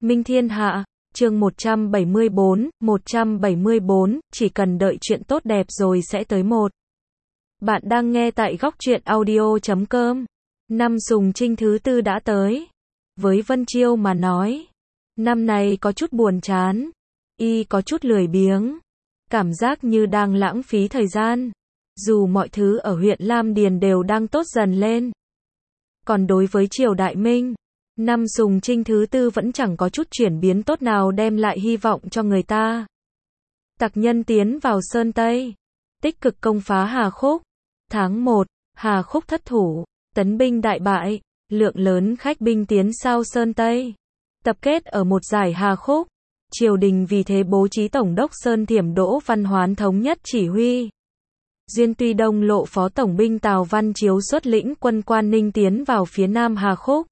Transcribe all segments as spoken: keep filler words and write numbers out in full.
Minh Thiên Hạ, chương một trăm bảy mươi bốn, một trăm bảy mươi bốn, chỉ cần đợi chuyện tốt đẹp rồi sẽ tới một. Bạn đang nghe tại góc truyện audio chấm com. Năm Sùng Trinh thứ tư đã tới. Với Vân Chiêu mà nói, năm này có chút buồn chán, y có chút lười biếng, cảm giác như đang lãng phí thời gian. Dù mọi thứ ở huyện Lam Điền đều đang tốt dần lên. Còn đối với triều Đại Minh, năm Sùng Trinh thứ tư vẫn chẳng có chút chuyển biến tốt nào đem lại hy vọng cho người ta. Tặc nhân tiến vào Sơn Tây, tích cực công phá Hà Khúc. Tháng một, Hà Khúc thất thủ, tấn binh đại bại, lượng lớn khách binh tiến sao Sơn Tây, tập kết ở một dải Hà Khúc. Triều đình vì thế bố trí Tổng đốc Sơn Thiểm Đỗ Văn Hoán thống nhất chỉ huy. Duyên Tuy Đông Lộ phó tổng binh Tào Văn Chiếu xuất lĩnh quân Quan Ninh tiến vào phía nam Hà Khúc.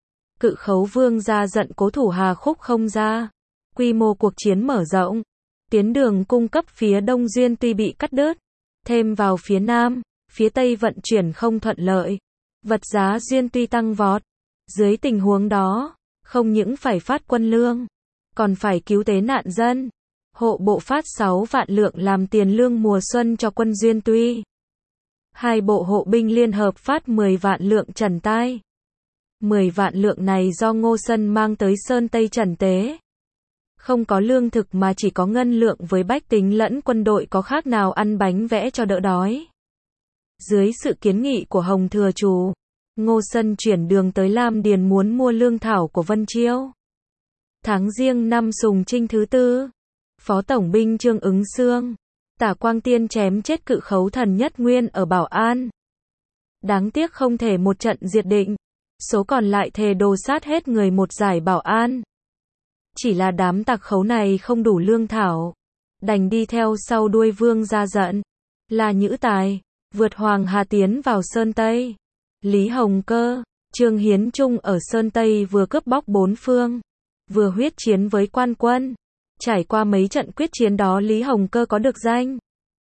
Cự Khấu Vương ra giận cố thủ Hà Khúc không ra. Quy mô cuộc chiến mở rộng. Tuyến đường cung cấp phía đông Duyên Tuy bị cắt đứt. Thêm vào phía nam, phía tây vận chuyển không thuận lợi. Vật giá Duyên Tuy tăng vọt. Dưới tình huống đó, không những phải phát quân lương, còn phải cứu tế nạn dân. Hộ bộ phát sáu vạn lượng làm tiền lương mùa xuân cho quân Duyên Tuy. Hai bộ hộ binh liên hợp phát mười vạn lượng trần tai. mười vạn lượng này do Ngô Sân mang tới Sơn Tây trần tế. Không có lương thực mà chỉ có ngân lượng với bách tính lẫn quân đội có khác nào ăn bánh vẽ cho đỡ đói. Dưới sự kiến nghị của Hồng Thừa Chủ, Ngô Sân chuyển đường tới Lam Điền muốn mua lương thảo của Vân Chiêu. Tháng Giêng năm Sùng Trinh thứ tư, Phó Tổng binh Trương Ứng Xương, Tả Quang Tiên chém chết Cự Khấu Thần Nhất Nguyên ở Bảo An. Đáng tiếc không thể một trận diệt định, số còn lại thề đồ sát hết người một giải Bảo An. Chỉ là đám tặc khấu này không đủ lương thảo, đành đi theo sau đuôi Vương ra giận. Là Nhữ Tài, vượt Hoàng Hà tiến vào Sơn Tây. Lý Hồng Cơ, Trương Hiến Trung ở Sơn Tây vừa cướp bóc bốn phương, vừa huyết chiến với quan quân. Trải qua mấy trận quyết chiến đó Lý Hồng Cơ có được danh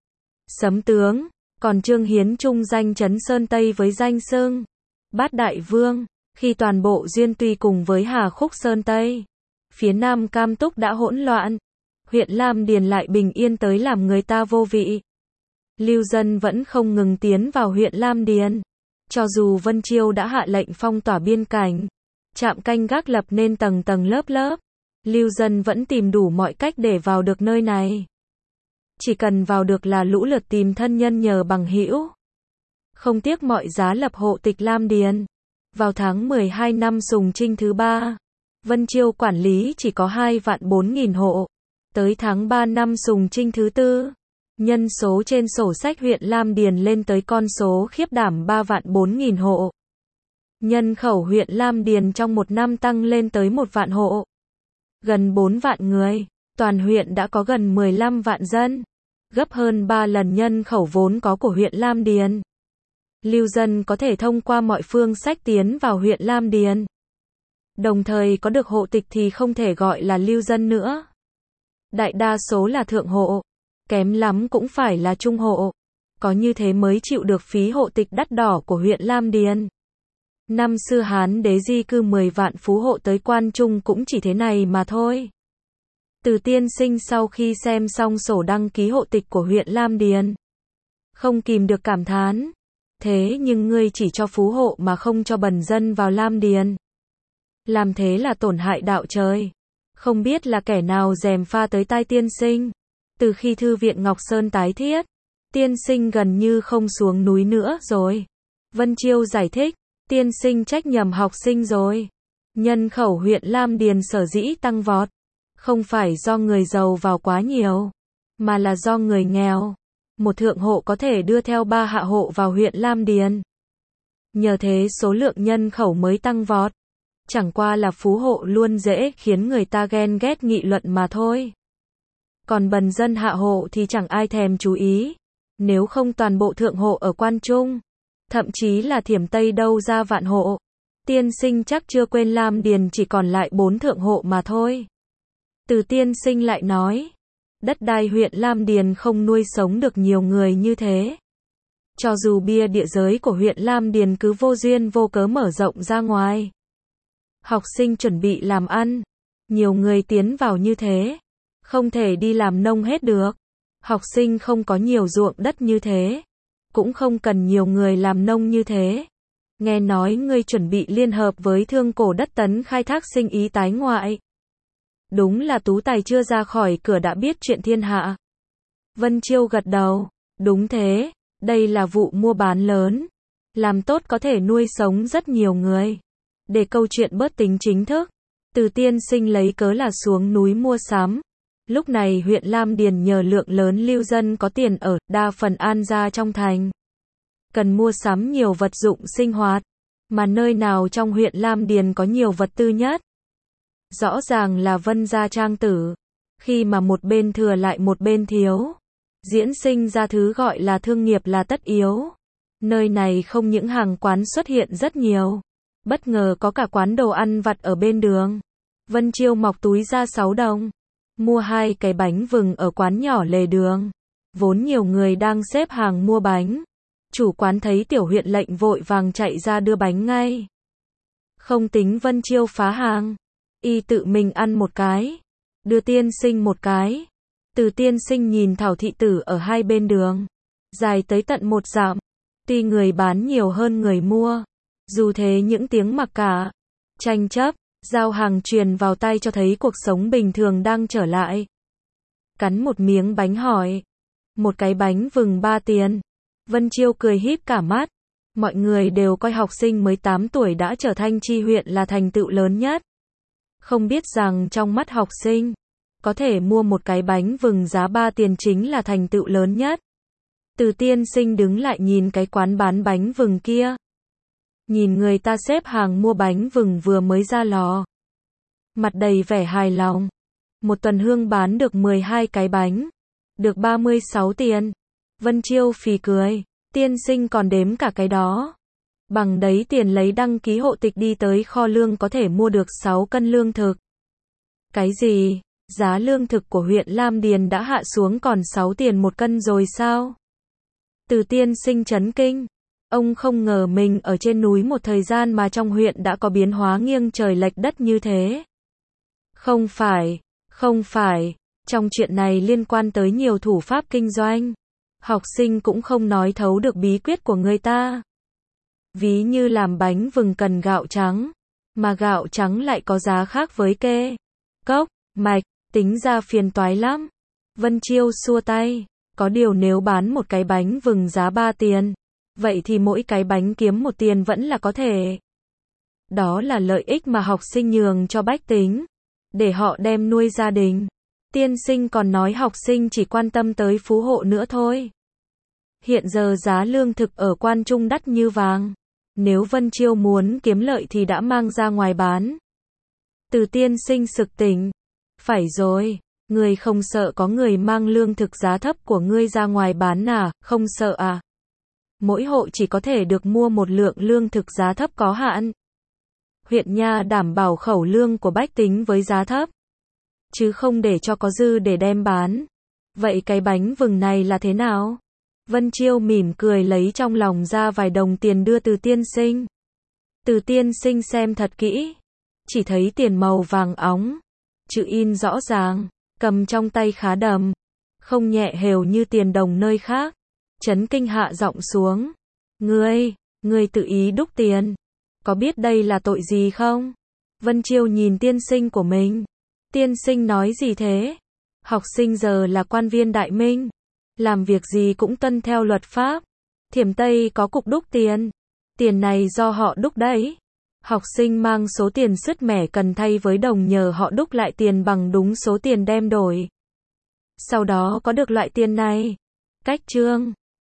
Sấm Tướng, còn Trương Hiến Trung danh chấn Sơn Tây với danh xưng Bát Đại Vương. Khi toàn bộ Duyên Tuy cùng với Hà Khúc Sơn Tây, phía nam Cam Túc đã hỗn loạn, huyện Lam Điền lại bình yên tới làm người ta vô vị. Lưu dân vẫn không ngừng tiến vào huyện Lam Điền. Cho dù Vân Chiêu đã hạ lệnh phong tỏa biên cảnh, trạm canh gác lập nên tầng tầng lớp lớp, lưu dân vẫn tìm đủ mọi cách để vào được nơi này. Chỉ cần vào được là lũ lượt tìm thân nhân nhờ bằng hữu, không tiếc mọi giá lập hộ tịch Lam Điền. Vào tháng mười hai năm Sùng Trinh thứ ba, Vân Chiêu quản lý chỉ có hai vạn bốn nghìn hộ. Tới tháng ba năm Sùng Trinh thứ tư, nhân số trên sổ sách huyện Lam Điền lên tới con số khiếp đảm ba vạn bốn nghìn hộ. Nhân khẩu huyện Lam Điền trong một năm tăng lên tới một vạn hộ. Gần bốn vạn người, toàn huyện đã có gần mười lăm vạn dân, gấp hơn ba lần nhân khẩu vốn có của huyện Lam Điền. Lưu dân có thể thông qua mọi phương sách tiến vào huyện Lam Điền. Đồng thời có được hộ tịch thì không thể gọi là lưu dân nữa. Đại đa số là thượng hộ, kém lắm cũng phải là trung hộ. Có như thế mới chịu được phí hộ tịch đắt đỏ của huyện Lam Điền. Năm xưa Hán đế di cư mười vạn phú hộ tới Quan Trung cũng chỉ thế này mà thôi. Từ tiên sinh sau khi xem xong sổ đăng ký hộ tịch của huyện Lam Điền, không kìm được cảm thán. Thế nhưng ngươi chỉ cho phú hộ mà không cho bần dân vào Lam Điền. Làm thế là tổn hại đạo trời. Không biết là kẻ nào gièm pha tới tai tiên sinh. Từ khi thư viện Ngọc Sơn tái thiết, tiên sinh gần như không xuống núi nữa rồi. Vân Chiêu giải thích, tiên sinh trách nhầm học sinh rồi. Nhân khẩu huyện Lam Điền sở dĩ tăng vọt, không phải do người giàu vào quá nhiều, mà là do người nghèo. Một thượng hộ có thể đưa theo ba hạ hộ vào huyện Lam Điền. Nhờ thế số lượng nhân khẩu mới tăng vọt. Chẳng qua là phú hộ luôn dễ khiến người ta ghen ghét nghị luận mà thôi. Còn bần dân hạ hộ thì chẳng ai thèm chú ý. Nếu không toàn bộ thượng hộ ở Quan Trung, thậm chí là Thiểm Tây đâu ra vạn hộ. Tiên sinh chắc chưa quên Lam Điền chỉ còn lại bốn thượng hộ mà thôi. Từ tiên sinh lại nói, đất đai huyện Lam Điền không nuôi sống được nhiều người như thế. Cho dù bia địa giới của huyện Lam Điền cứ vô duyên vô cớ mở rộng ra ngoài. Học sinh chuẩn bị làm ăn, Nhiều người tiến vào như thế, không thể đi làm nông hết được. Học sinh không có nhiều ruộng đất như thế, cũng không cần nhiều người làm nông như thế. Nghe nói ngươi chuẩn bị liên hợp với Thương Cổ Đất Tấn khai thác sinh ý tái ngoại. Đúng là tú tài chưa ra khỏi cửa đã biết chuyện thiên hạ. Vân Chiêu gật đầu, đúng thế, đây là vụ mua bán lớn. Làm tốt có thể nuôi sống rất nhiều người. Để câu chuyện bớt tính chính thức, Từ tiên sinh lấy cớ là xuống núi mua sắm. Lúc này huyện Lam Điền nhờ lượng lớn lưu dân có tiền ở, đa phần an gia trong thành. Cần mua sắm nhiều vật dụng sinh hoạt. Mà nơi nào trong huyện Lam Điền có nhiều vật tư nhất? Rõ ràng là Vân gia trang tử. Khi mà một bên thừa lại một bên thiếu, diễn sinh ra thứ gọi là thương nghiệp là tất yếu. Nơi này không những hàng quán xuất hiện rất nhiều, bất ngờ có cả quán đồ ăn vặt ở bên đường. Vân Chiêu mọc túi ra sáu đồng, mua hai cái bánh vừng ở quán nhỏ lề đường. Vốn nhiều người đang xếp hàng mua bánh. Chủ quán thấy tiểu huyện lệnh vội vàng chạy ra đưa bánh ngay. Không tính Vân Chiêu phá hàng, y tự mình ăn một cái, đưa tiên sinh một cái. Từ tiên sinh nhìn Thảo thị tử ở hai bên đường, dài tới tận một dặm. Tuy người bán nhiều hơn người mua, dù thế những tiếng mặc cả, tranh chấp, giao hàng truyền vào tay cho thấy cuộc sống bình thường đang trở lại. Cắn một miếng bánh hỏi, một cái bánh vừng ba tiền. Vân Chiêu cười híp cả mắt. Mọi người đều coi học sinh mới tám tuổi đã trở thành tri huyện là thành tựu lớn nhất. Không biết rằng trong mắt học sinh, có thể mua một cái bánh vừng giá ba tiền chính là thành tựu lớn nhất. Từ tiên sinh đứng lại nhìn cái quán bán bánh vừng kia. Nhìn người ta xếp hàng mua bánh vừng vừa mới ra lò. Mặt đầy vẻ hài lòng. Một tuần hương bán được mười hai cái bánh. Được ba mươi sáu tiền. Vân Chiêu phì cười. Tiên sinh còn đếm cả cái đó. Bằng đấy tiền lấy đăng ký hộ tịch đi tới kho lương có thể mua được sáu cân lương thực. Cái gì? Giá lương thực của huyện Lam Điền đã hạ xuống còn sáu tiền một cân rồi sao? Từ tiên sinh chấn kinh. Ông không ngờ mình ở trên núi một thời gian mà trong huyện đã có biến hóa nghiêng trời lệch đất như thế. Không phải, không phải, trong chuyện này liên quan tới nhiều thủ pháp kinh doanh. Học sinh cũng không nói thấu được bí quyết của người ta. Ví như làm bánh vừng cần gạo trắng, mà gạo trắng lại có giá khác với kê, cốc, mạch, tính ra phiền toái lắm. Vân Chiêu xua tay, có điều nếu bán một cái bánh vừng giá ba tiền, vậy thì mỗi cái bánh kiếm một tiền vẫn là có thể. Đó là lợi ích mà học sinh nhường cho bách tính, để họ đem nuôi gia đình. Tiên sinh còn nói học sinh chỉ quan tâm tới phú hộ nữa thôi. Hiện giờ giá lương thực ở Quan Trung đắt như vàng. Nếu Vân Chiêu muốn kiếm lợi thì đã mang ra ngoài bán. Từ tiên sinh sực tỉnh. Phải rồi, ngươi không sợ có người mang lương thực giá thấp của ngươi ra ngoài bán à, không sợ à? Mỗi hộ chỉ có thể được mua một lượng lương thực giá thấp có hạn. Huyện nha đảm bảo khẩu lương của bách tính với giá thấp, chứ không để cho có dư để đem bán. Vậy cái bánh vừng này là thế nào? Vân Chiêu mỉm cười lấy trong lòng ra vài đồng tiền đưa Từ tiên sinh. Từ tiên sinh xem thật kỹ, chỉ thấy tiền màu vàng óng, chữ in rõ ràng, cầm trong tay khá đầm, không nhẹ hều như tiền đồng nơi khác. Chấn kinh hạ giọng xuống. Ngươi, ngươi tự ý đúc tiền, có biết đây là tội gì không? Vân Chiêu nhìn tiên sinh của mình. Tiên sinh nói gì thế? Học sinh giờ là quan viên đại minh, làm việc gì cũng tuân theo luật pháp. Thiểm Tây có cục đúc tiền, tiền này do họ đúc đấy. Học sinh mang số tiền sứt mẻ cần thay với đồng nhờ họ đúc lại tiền bằng đúng số tiền đem đổi. Sau đó có được loại tiền này. Cách chương